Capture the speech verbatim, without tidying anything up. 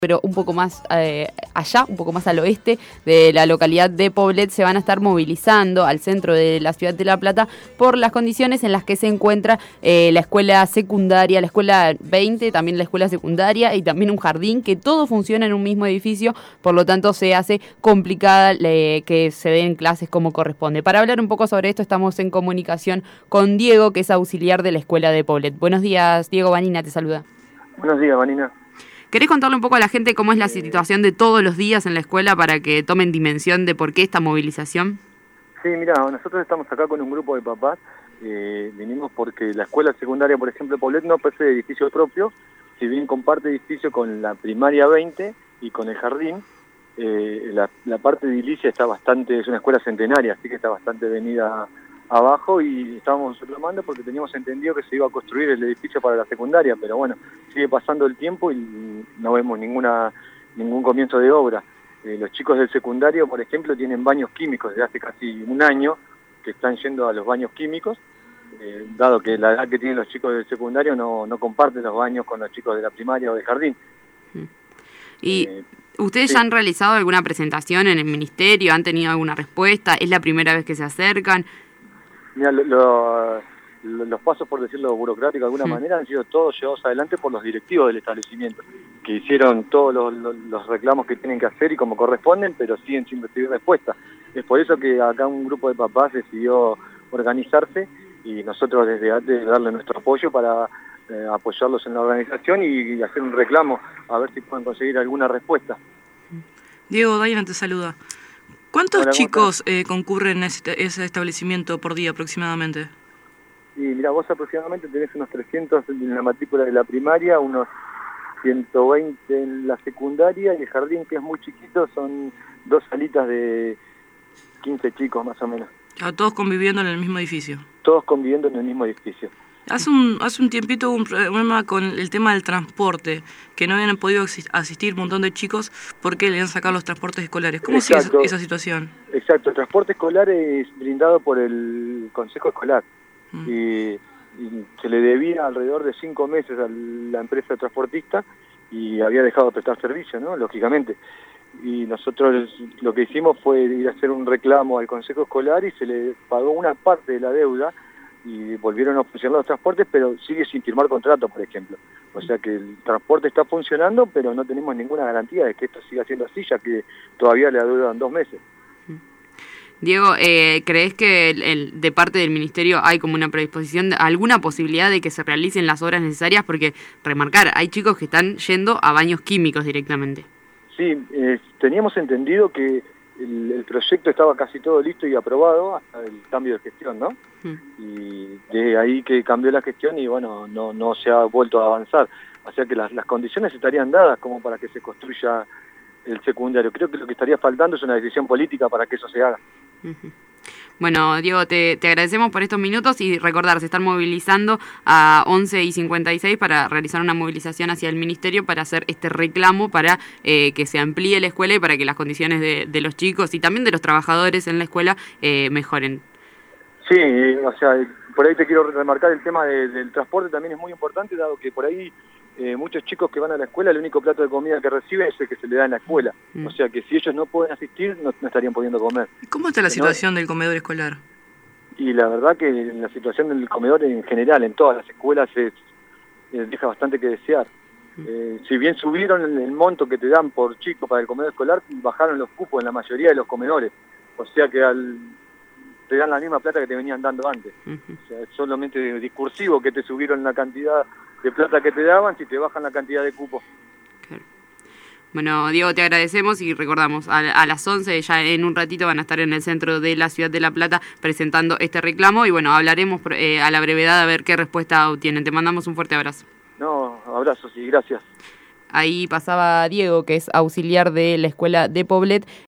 pero un poco más eh, allá, un poco más al oeste de la localidad de Poblet, se van a estar movilizando al centro de la ciudad de La Plata por las condiciones en las que se encuentra eh, la escuela secundaria, la escuela veinte, también la escuela secundaria y también un jardín, que todo funciona en un mismo edificio, por lo tanto se hace complicada eh, que se den clases como corresponde. Para hablar un poco sobre esto estamos en comunicación con Diego, que es auxiliar de la escuela de Poblet. Buenos días, Diego. Vanina te saluda. Buenos días, Vanina. ¿Querés contarle un poco a la gente cómo es la situación de todos los días en la escuela para que tomen dimensión de por qué esta movilización? Sí, mira, nosotros estamos acá con un grupo de papás. Eh, vinimos porque la escuela secundaria, por ejemplo, Poblet, no posee edificio propio, si bien comparte edificio con la primaria veinte y con el jardín. Eh, la, la parte de edilicia está bastante, es una escuela centenaria, así que está bastante venida abajo y estábamos reclamando porque teníamos entendido que se iba a construir el edificio para la secundaria, pero bueno, sigue pasando el tiempo y no vemos ninguna ningún comienzo de obra. Eh, los chicos del secundario, por ejemplo, tienen baños químicos desde hace casi un año que están yendo a los baños químicos, eh, dado que la edad que tienen los chicos del secundario no, no comparten los baños con los chicos de la primaria o del jardín. Y eh, ¿ustedes sí. ya han realizado alguna presentación en el ministerio? ¿Han tenido alguna respuesta? ¿Es la primera vez que se acercan? Mira, lo, lo, lo, los pasos, por decirlo burocrático de alguna Sí. manera, han sido todos llevados adelante por los directivos del establecimiento, que hicieron todos los, los, los reclamos que tienen que hacer y como corresponden, pero siguen sin recibir respuesta. Es por eso que acá un grupo de papás decidió organizarse y nosotros desde antes darle nuestro apoyo para eh, apoyarlos en la organización y, y hacer un reclamo, a ver si pueden conseguir alguna respuesta. Diego, Daina te saluda. ¿Cuántos Hola, chicos eh, concurren a ese, ese establecimiento por día aproximadamente? Y mira, vos aproximadamente tenés unos trescientos en la matrícula de la primaria, unos ciento veinte en la secundaria y el jardín, que es muy chiquito, son dos salitas de quince chicos más o menos. A todos conviviendo en el mismo edificio. Todos conviviendo en el mismo edificio. Hace un, hace un tiempito hubo un problema con el tema del transporte, que no habían podido asistir un montón de chicos porque le han sacado los transportes escolares. ¿Cómo sigue esa, esa situación? Exacto, el transporte escolar es brindado por el Consejo Escolar mm. y, y se le debía alrededor de cinco meses a la empresa transportista y había dejado de prestar servicio, ¿no? Lógicamente. Y nosotros lo que hicimos fue ir a hacer un reclamo al Consejo Escolar y se le pagó una parte de la deuda y volvieron a funcionar los transportes, pero sigue sin firmar contrato, por ejemplo. O sea que el transporte está funcionando, pero no tenemos ninguna garantía de que esto siga siendo así, ya que todavía le duran dos meses. Diego, eh, ¿crees que el, el, de parte del ministerio hay como una predisposición, alguna posibilidad de que se realicen las obras necesarias? Porque, remarcar, hay chicos que están yendo a baños químicos directamente. Sí, eh, teníamos entendido que el, el proyecto estaba casi todo listo y aprobado hasta el cambio de gestión, ¿no? Mm. Y de ahí que cambió la gestión y bueno, no, no se ha vuelto a avanzar. O sea que las, las condiciones estarían dadas como para que se construya el secundario. Creo que lo que estaría faltando es una decisión política para que eso se haga. Uh-huh. Bueno, Diego, te, te agradecemos por estos minutos y recordar, se están movilizando a once y cincuenta y seis para realizar una movilización hacia el ministerio para hacer este reclamo para eh, que se amplíe la escuela y para que las condiciones de, de los chicos y también de los trabajadores en la escuela eh, mejoren. Sí, o sea, por ahí te quiero remarcar el tema de, del transporte, también es muy importante, dado que por ahí eh, muchos chicos que van a la escuela, el único plato de comida que reciben es el que se le da en la escuela. Mm. O sea que si ellos no pueden asistir, no, no estarían pudiendo comer. ¿Cómo está la Pero, situación del comedor escolar? Y la verdad que la situación del comedor en general, en todas las escuelas, es, es, deja bastante que desear. Mm. Eh, si bien subieron el, el monto que te dan por chico para el comedor escolar, bajaron los cupos en la mayoría de los comedores. O sea que al... te dan la misma plata que te venían dando antes. Uh-huh. O sea, es solamente discursivo que te subieron la cantidad de plata que te daban si te bajan la cantidad de cupos. Claro. Bueno, Diego, te agradecemos y recordamos, a, a las once, ya en un ratito van a estar en el centro de la ciudad de La Plata presentando este reclamo y bueno, hablaremos eh, a la brevedad a ver qué respuesta obtienen. Te mandamos un fuerte abrazo. No, abrazos y gracias. Ahí pasaba Diego, que es auxiliar de la escuela de Poblet.